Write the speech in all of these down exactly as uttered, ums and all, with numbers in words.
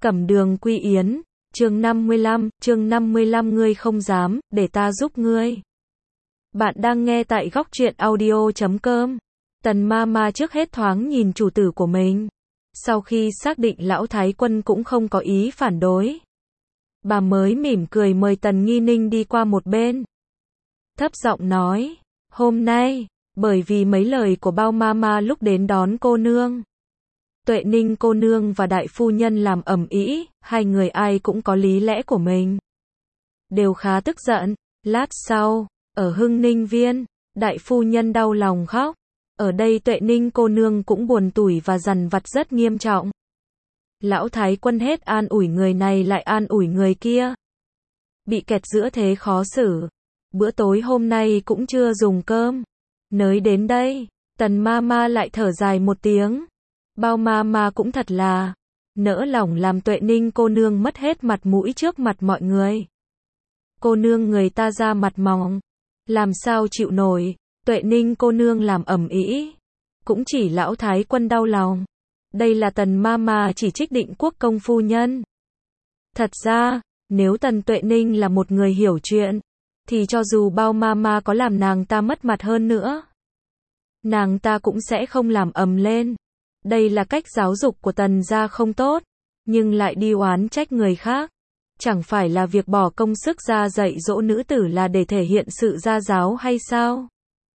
Cẩm Đường Quy Yến, chương năm mươi lăm, chương năm mươi lăm ngươi không dám, để ta giúp ngươi. Bạn đang nghe tại góc truyện audio chấm com. Tần ma ma trước hết thoáng nhìn chủ tử của mình. Sau khi xác định lão thái quân cũng không có ý phản đối, bà mới mỉm cười mời Tần Nghi Ninh đi qua một bên. Thấp giọng nói, hôm nay, bởi vì mấy lời của bao ma ma lúc đến đón cô nương, Tuệ Ninh cô nương và đại phu nhân làm ầm ĩ, hai người ai cũng có lý lẽ của mình, đều khá tức giận. Lát sau, ở Hưng Ninh Viên, đại phu nhân đau lòng khóc. Ở đây Tuệ Ninh cô nương cũng buồn tủi và dằn vặt rất nghiêm trọng. Lão thái quân hết an ủi người này lại an ủi người kia, bị kẹt giữa thế khó xử. Bữa tối hôm nay cũng chưa dùng cơm. Nới đến đây, Tần ma ma lại thở dài một tiếng. Bao ma ma cũng thật là nỡ lòng làm Tuệ Ninh cô nương mất hết mặt mũi trước mặt mọi người. Cô nương người ta ra mặt mỏng, làm sao chịu nổi. Tuệ Ninh cô nương làm ầm ĩ, cũng chỉ lão thái quân đau lòng. Đây là Tần ma ma chỉ trích Định Quốc công phu nhân. Thật ra, nếu Tần Tuệ Ninh là một người hiểu chuyện, thì cho dù bao ma ma có làm nàng ta mất mặt hơn nữa, nàng ta cũng sẽ không làm ầm lên. Đây là cách giáo dục của Tần gia không tốt, nhưng lại đi oán trách người khác. Chẳng phải là việc bỏ công sức ra dạy dỗ nữ tử là để thể hiện sự gia giáo hay sao?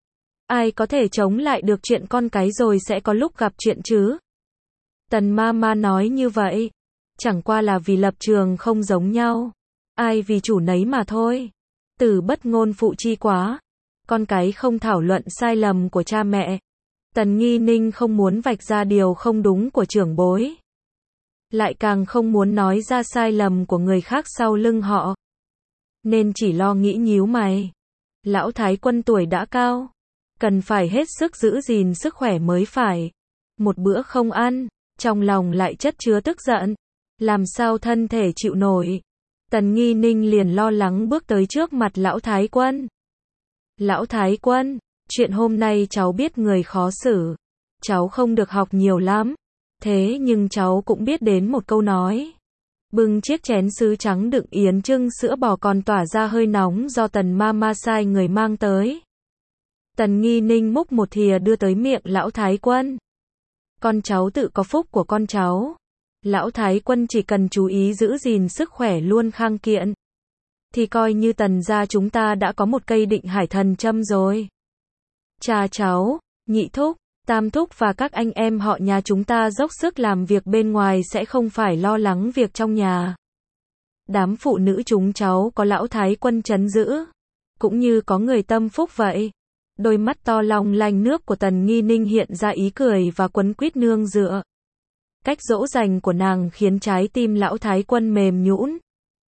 Ai có thể chống lại được chuyện con cái rồi sẽ có lúc gặp chuyện chứ? Tần ma ma nói như vậy, chẳng qua là vì lập trường không giống nhau. Ai vì chủ nấy mà thôi. Từ bất ngôn phụ chi quá. Con cái không thảo luận sai lầm của cha mẹ. Tần Nghi Ninh không muốn vạch ra điều không đúng của trưởng bối, lại càng không muốn nói ra sai lầm của người khác sau lưng họ, nên chỉ lo nghĩ nhíu mày. Lão thái quân tuổi đã cao, cần phải hết sức giữ gìn sức khỏe mới phải. Một bữa không ăn, trong lòng lại chất chứa tức giận, làm sao thân thể chịu nổi. Tần Nghi Ninh liền lo lắng bước tới trước mặt lão thái quân. Lão thái quân, chuyện hôm nay cháu biết người khó xử, cháu không được học nhiều lắm, thế nhưng cháu cũng biết đến một câu nói. Bưng chiếc chén sứ trắng đựng yến trưng sữa bò còn tỏa ra hơi nóng do Tần ma ma sai người mang tới. Tần Nghi Ninh múc một thìa đưa tới miệng lão thái quân. Con cháu tự có phúc của con cháu. Lão thái quân chỉ cần chú ý giữ gìn sức khỏe luôn khang kiện, thì coi như Tần gia chúng ta đã có một cây định hải thần châm rồi. Cha cháu, nhị thúc, tam thúc và các anh em họ nhà chúng ta dốc sức làm việc bên ngoài sẽ không phải lo lắng việc trong nhà. Đám phụ nữ chúng cháu có lão thái quân trấn giữ, cũng như có người tâm phúc vậy. Đôi mắt to long lanh nước của Tần Nghi Ninh hiện ra ý cười và quấn quýt nương dựa. Cách dỗ dành của nàng khiến trái tim lão thái quân mềm nhũn.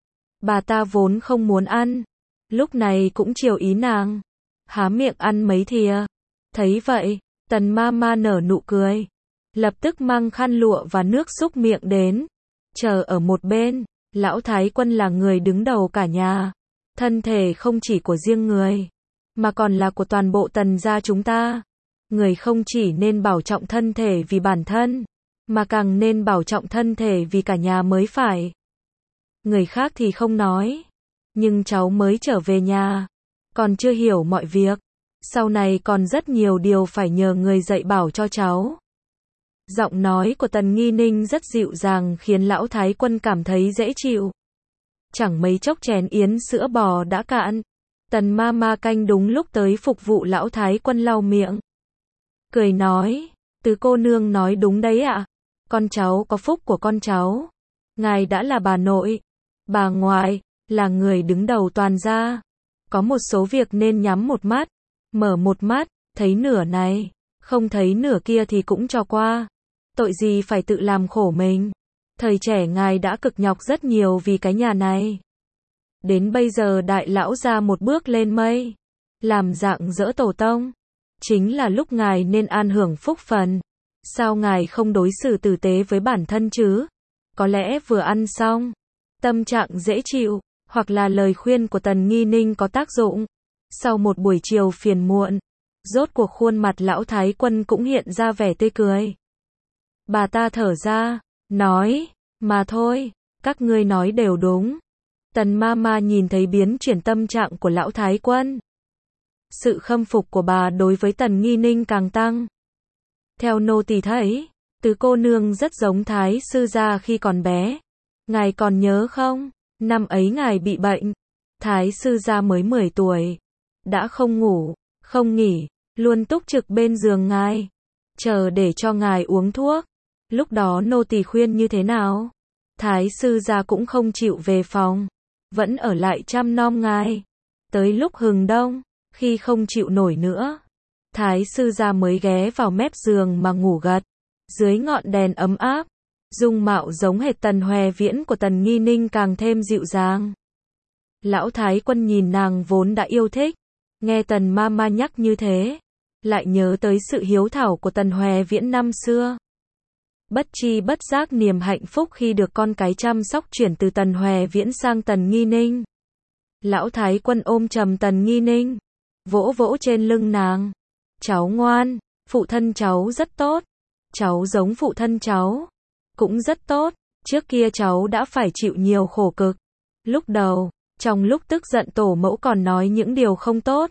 Bà ta vốn không muốn ăn, lúc này cũng chiều ý nàng, há miệng ăn mấy thìa. Thấy vậy, Tần ma ma nở nụ cười, lập tức mang khăn lụa và nước súc miệng đến, chờ ở một bên. Lão thái quân là người đứng đầu cả nhà, thân thể không chỉ của riêng người, mà còn là của toàn bộ Tần gia chúng ta. Người không chỉ nên bảo trọng thân thể vì bản thân, mà càng nên bảo trọng thân thể vì cả nhà mới phải. Người khác thì không nói, nhưng cháu mới trở về nhà, còn chưa hiểu mọi việc, sau này còn rất nhiều điều phải nhờ người dạy bảo cho cháu. Giọng nói của Tần Nghi Ninh rất dịu dàng khiến lão thái quân cảm thấy dễ chịu. Chẳng mấy chốc chén yến sữa bò đã cạn. Tần ma ma canh đúng lúc tới phục vụ lão thái quân lau miệng, cười nói, Tứ cô nương nói đúng đấy ạ. Con cháu có phúc của con cháu. Ngài đã là bà nội, bà ngoại, là người đứng đầu toàn gia. Có một số việc nên nhắm một mắt, mở một mắt, thấy nửa này, không thấy nửa kia thì cũng cho qua. Tội gì phải tự làm khổ mình. Thời trẻ ngài đã cực nhọc rất nhiều vì cái nhà này. Đến bây giờ đại lão ra một bước lên mây, làm dạng dỡ tổ tông. Chính là lúc ngài nên an hưởng phúc phần. Sao ngài không đối xử tử tế với bản thân chứ? Có lẽ vừa ăn xong, tâm trạng dễ chịu, hoặc là lời khuyên của Tần Nghi Ninh có tác dụng. Sau một buổi chiều phiền muộn, rốt cuộc khuôn mặt lão thái quân cũng hiện ra vẻ tươi cười. Bà ta thở ra, nói, mà thôi, các ngươi nói đều đúng. Tần ma ma nhìn thấy biến chuyển tâm trạng của lão thái quân. Sự khâm phục của bà đối với Tần Nghi Ninh càng tăng. Theo nô tỳ thấy, tứ cô nương rất giống thái sư gia khi còn bé. Ngài còn nhớ không? Năm ấy ngài bị bệnh. Thái sư gia mới mười tuổi. Đã không ngủ, không nghỉ, luôn túc trực bên giường ngài. Chờ để cho ngài uống thuốc. Lúc đó nô tỳ khuyên như thế nào? Thái sư gia cũng không chịu về phòng. Vẫn ở lại chăm nom ngài. Tới lúc hừng đông, khi không chịu nổi nữa, thái sư gia mới ghé vào mép giường mà ngủ gật. Dưới ngọn đèn ấm áp, dung mạo giống hệt Tần Hoè Viễn của Tần Nghi Ninh càng thêm dịu dàng. Lão thái quân nhìn nàng vốn đã yêu thích, nghe Tần ma ma nhắc như thế, lại nhớ tới sự hiếu thảo của Tần Hoè Viễn năm xưa. Bất chi bất giác niềm hạnh phúc khi được con cái chăm sóc chuyển từ Tần Hoè Viễn sang Tần Nghi Ninh. Lão thái quân ôm chầm Tần Nghi Ninh, vỗ vỗ trên lưng nàng. Cháu ngoan, phụ thân cháu rất tốt. Cháu giống phụ thân cháu, cũng rất tốt. Trước kia cháu đã phải chịu nhiều khổ cực. Lúc đầu, trong lúc tức giận tổ mẫu còn nói những điều không tốt.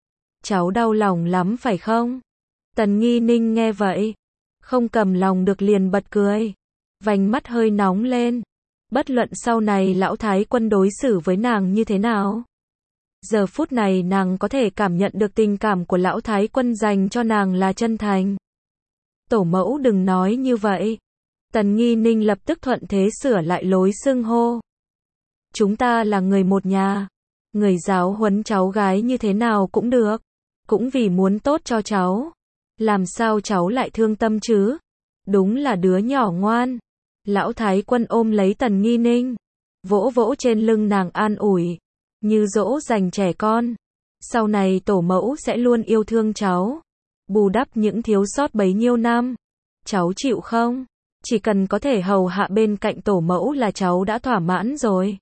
Cháu đau lòng lắm phải không? Tần Nghi Ninh nghe vậy, không cầm lòng được liền bật cười. Vành mắt hơi nóng lên. Bất luận sau này lão thái quân đối xử với nàng như thế nào. Giờ phút này nàng có thể cảm nhận được tình cảm của lão thái quân dành cho nàng là chân thành. Tổ mẫu đừng nói như vậy. Tần Nghi Ninh lập tức thuận thế sửa lại lối xưng hô. Chúng ta là người một nhà. Người giáo huấn cháu gái như thế nào cũng được. Cũng vì muốn tốt cho cháu. Làm sao cháu lại thương tâm chứ? Đúng là đứa nhỏ ngoan. Lão thái quân ôm lấy Tần Nghi Ninh, vỗ vỗ trên lưng nàng an ủi, như dỗ dành trẻ con. Sau này tổ mẫu sẽ luôn yêu thương cháu, bù đắp những thiếu sót bấy nhiêu năm. Cháu chịu không? Chỉ cần có thể hầu hạ bên cạnh tổ mẫu là cháu đã thỏa mãn rồi.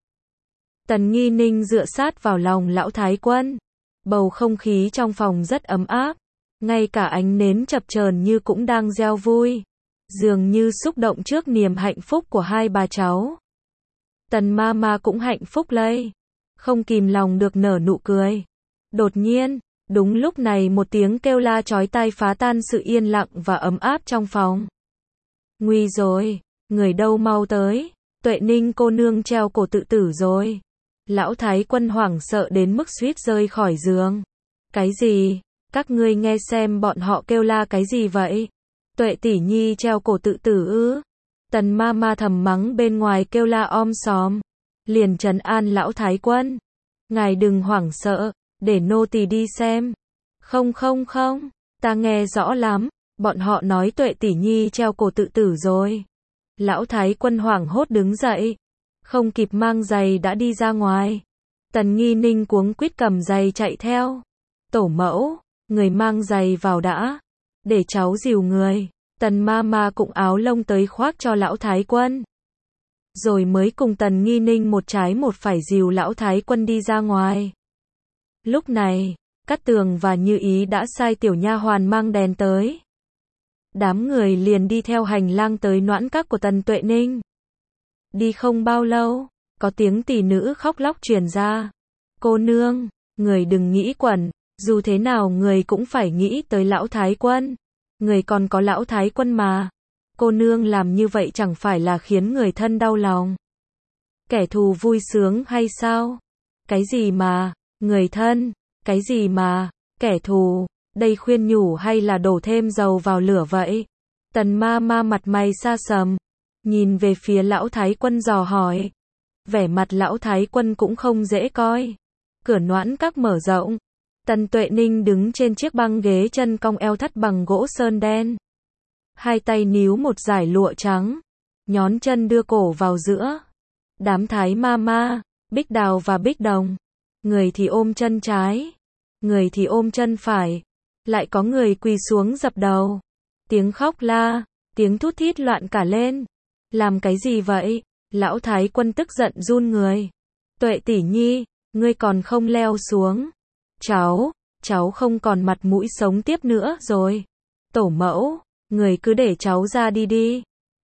Tần Nghi Ninh dựa sát vào lòng lão thái quân. Bầu không khí trong phòng rất ấm áp. Ngay cả ánh nến chập chờn như cũng đang reo vui. Dường như xúc động trước niềm hạnh phúc của hai bà cháu. Tần ma ma cũng hạnh phúc lây. Không kìm lòng được nở nụ cười. Đột nhiên, đúng lúc này một tiếng kêu la chói tai phá tan sự yên lặng và ấm áp trong phòng. Nguy rồi, người đâu mau tới. Tuệ Ninh cô nương treo cổ tự tử rồi. Lão thái quân hoảng sợ đến mức suýt rơi khỏi giường. Cái gì? Các ngươi nghe xem bọn họ kêu la cái gì vậy? Tuệ tỷ nhi treo cổ tự tử ư? Tần ma ma thầm mắng bên ngoài kêu la om sòm. Liền trấn an lão thái quân. Ngài đừng hoảng sợ, để nô tỳ đi xem. Không không không, ta nghe rõ lắm. Bọn họ nói Tuệ tỷ nhi treo cổ tự tử rồi. Lão thái quân hoảng hốt đứng dậy. Không kịp mang giày đã đi ra ngoài. Tần Nghi Ninh cuống quýt cầm giày chạy theo. Tổ mẫu, người mang giày vào đã. Để cháu dìu người. Tần ma ma cũng áo lông tới khoác cho lão thái quân. Rồi mới cùng Tần Nghi Ninh một trái một phải dìu lão thái quân đi ra ngoài. Lúc này, Cát Tường và Như Ý đã sai tiểu nha hoàn mang đèn tới. Đám người liền đi theo hành lang tới noãn các của Tần Tuệ Ninh. Đi không bao lâu, có tiếng tỷ nữ khóc lóc truyền ra. Cô nương, người đừng nghĩ quẩn, dù thế nào người cũng phải nghĩ tới lão thái quân. Người còn có lão thái quân mà. Cô nương làm như vậy chẳng phải là khiến người thân đau lòng. Kẻ thù vui sướng hay sao? Cái gì mà, người thân, cái gì mà, kẻ thù, đây khuyên nhủ hay là đổ thêm dầu vào lửa vậy? Tần ma ma mặt mày xa sầm, nhìn về phía lão thái quân dò hỏi. Vẻ mặt lão thái quân cũng không dễ coi. Cửa noãn các mở rộng. Tần Tuệ Ninh đứng trên chiếc băng ghế chân cong eo thắt bằng gỗ sơn đen. Hai tay níu một dải lụa trắng. Nhón chân đưa cổ vào giữa. Đám thái ma ma, Bích Đào và Bích Đồng. Người thì ôm chân trái. Người thì ôm chân phải. Lại có người quỳ xuống dập đầu. Tiếng khóc la, tiếng thút thít loạn cả lên. Làm cái gì vậy? Lão thái quân tức giận run người. Tuệ tỷ nhi, ngươi còn không leo xuống. Cháu, cháu không còn mặt mũi sống tiếp nữa rồi. Tổ mẫu, người cứ để cháu ra đi đi.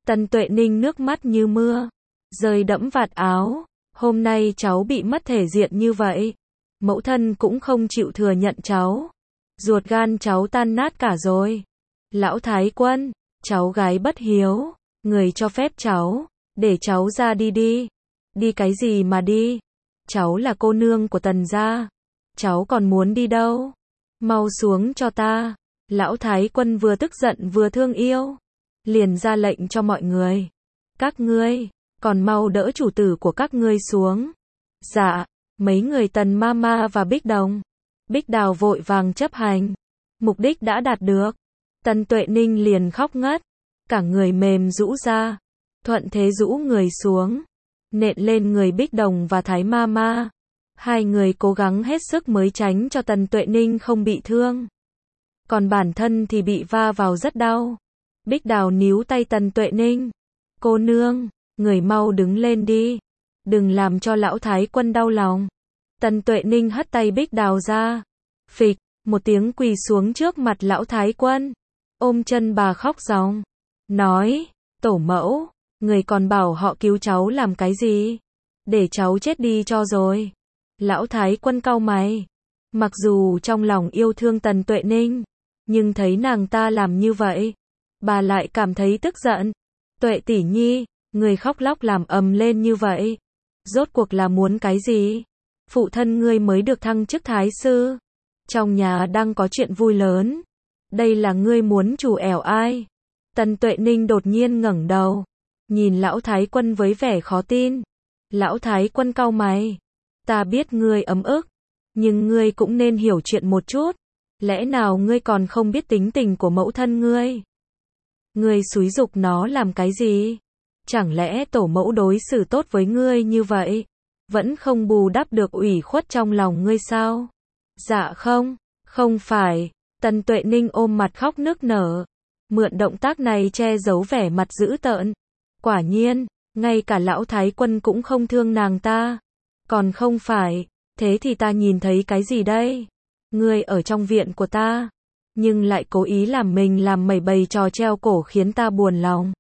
Tần Tuệ Ninh nước mắt như mưa, rơi đẫm vạt áo. Hôm nay cháu bị mất thể diện như vậy. Mẫu thân cũng không chịu thừa nhận cháu. Ruột gan cháu tan nát cả rồi. Lão Thái Quân, cháu gái bất hiếu. Người cho phép cháu, để cháu ra đi đi. Đi cái gì mà đi? Cháu là cô nương của Tần gia. Cháu còn muốn đi đâu? Mau xuống cho ta. Lão Thái Quân vừa tức giận vừa thương yêu. Liền ra lệnh cho mọi người. Các ngươi, còn mau đỡ chủ tử của các ngươi xuống. Dạ, mấy người Tần Mama và Bích Đồng. Bích Đào vội vàng chấp hành. Mục đích đã đạt được. Tần Tuệ Ninh liền khóc ngất. Cả người mềm rũ ra. Thuận thế rũ người xuống. Nện lên người Bích Đồng và Thái Mama. Hai người cố gắng hết sức mới tránh cho Tần Tuệ Ninh không bị thương. Còn bản thân thì bị va vào rất đau. Bích Đào níu tay Tần Tuệ Ninh. Cô nương, người mau đứng lên đi. Đừng làm cho lão Thái Quân đau lòng. Tần Tuệ Ninh hất tay Bích Đào ra. Phịch, một tiếng quỳ xuống trước mặt lão Thái Quân. Ôm chân bà khóc ròng. Nói, tổ mẫu, người còn bảo họ cứu cháu làm cái gì? Để cháu chết đi cho rồi. Lão Thái Quân cau mày. Mặc dù trong lòng yêu thương Tần Tuệ Ninh, nhưng thấy nàng ta làm như vậy, bà lại cảm thấy tức giận. Tuệ tỷ nhi, người khóc lóc làm ầm lên như vậy. Rốt cuộc là muốn cái gì? Phụ thân ngươi mới được thăng chức thái sư. Trong nhà đang có chuyện vui lớn. Đây là ngươi muốn trù ẻo ai? Tần Tuệ Ninh đột nhiên ngẩng đầu. Nhìn lão Thái Quân với vẻ khó tin. Lão Thái Quân cau mày. Ta biết ngươi ấm ức. Nhưng ngươi cũng nên hiểu chuyện một chút. Lẽ nào ngươi còn không biết tính tình của mẫu thân ngươi? Ngươi xúi giục nó làm cái gì? Chẳng lẽ tổ mẫu đối xử tốt với ngươi như vậy? Vẫn không bù đắp được ủy khuất trong lòng ngươi sao? Dạ không, không phải. Tần Tuệ Ninh ôm mặt khóc nức nở. Mượn động tác này che giấu vẻ mặt dữ tợn. Quả nhiên, ngay cả lão Thái Quân cũng không thương nàng ta. Còn không phải, thế thì ta nhìn thấy cái gì đây? Ngươi ở trong viện của ta, nhưng lại cố ý làm mình làm mẩy bày trò treo cổ khiến ta buồn lòng.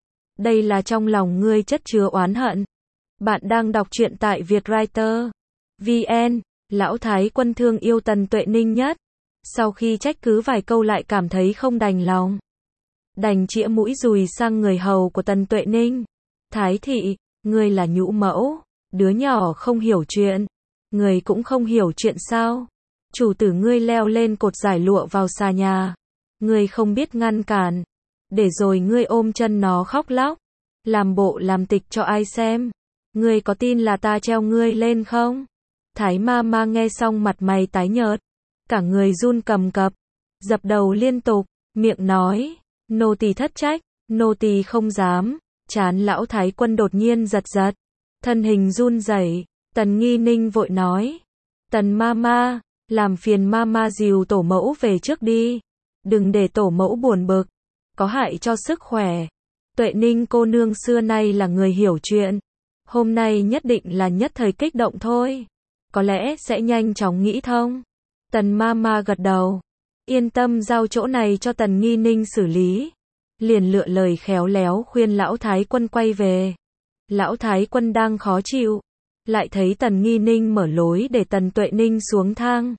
Đây là trong lòng ngươi chất chứa oán hận. Bạn đang đọc truyện tại Vietwriter. vê en, lão Thái Quân thương yêu Tần Tuệ Ninh nhất. Sau khi trách cứ vài câu lại cảm thấy không đành lòng. Đành chĩa mũi dùi sang người hầu của Tần Tuệ Ninh. Thái thị, ngươi là nhũ mẫu, đứa nhỏ không hiểu chuyện. Ngươi cũng không hiểu chuyện sao? Chủ tử ngươi leo lên cột giải lụa vào xà nhà. Ngươi không biết ngăn cản. Để rồi ngươi ôm chân nó khóc lóc. Làm bộ làm tịch cho ai xem. Ngươi có tin là ta treo ngươi lên không? Thái Mama nghe xong mặt mày tái nhợt. Cả người run cầm cập. Dập đầu liên tục. Miệng nói. Nô tỳ thất trách. Nô tỳ không dám. Trán lão Thái Quân đột nhiên giật giật. Thân hình run rẩy. Tần Nghi Ninh vội nói. Tần Mama, làm phiền Mama dìu tổ mẫu về trước đi. Đừng để tổ mẫu buồn bực. Có hại cho sức khỏe. Tuệ Ninh cô nương xưa nay là người hiểu chuyện. Hôm nay nhất định là nhất thời kích động thôi. Có lẽ sẽ nhanh chóng nghĩ thông. Tần Mama gật đầu. Yên tâm giao chỗ này cho Tần Nghi Ninh xử lý. Liền lựa lời khéo léo khuyên lão Thái Quân quay về. Lão Thái Quân đang khó chịu. Lại thấy Tần Nghi Ninh mở lối để Tần Tuệ Ninh xuống thang.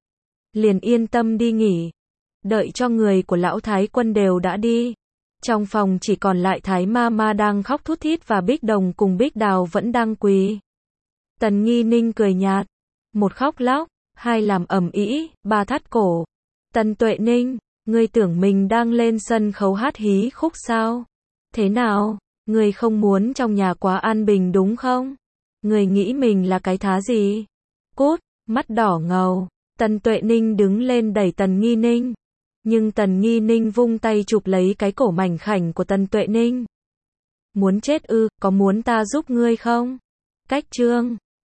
Liền yên tâm đi nghỉ. Đợi cho người của lão Thái Quân đều đã đi. Trong phòng chỉ còn lại Thái Mama đang khóc thút thít và Bích Đồng cùng Bích Đào vẫn đang quỳ. Tần Nghi Ninh cười nhạt. Một khóc lóc, hai làm ầm ĩ, ba thắt cổ. Tần Tuệ Ninh, ngươi tưởng mình đang lên sân khấu hát hí khúc sao? Thế nào, ngươi không muốn trong nhà quá an bình đúng không? Ngươi nghĩ mình là cái thá gì? Cút, mắt đỏ ngầu. Tần Tuệ Ninh đứng lên đẩy Tần Nghi Ninh. Nhưng Tần Nghi Ninh vung tay chụp lấy cái cổ mảnh khảnh của Tần Tuệ Ninh. Muốn chết ư, có muốn ta giúp ngươi không? Cách chương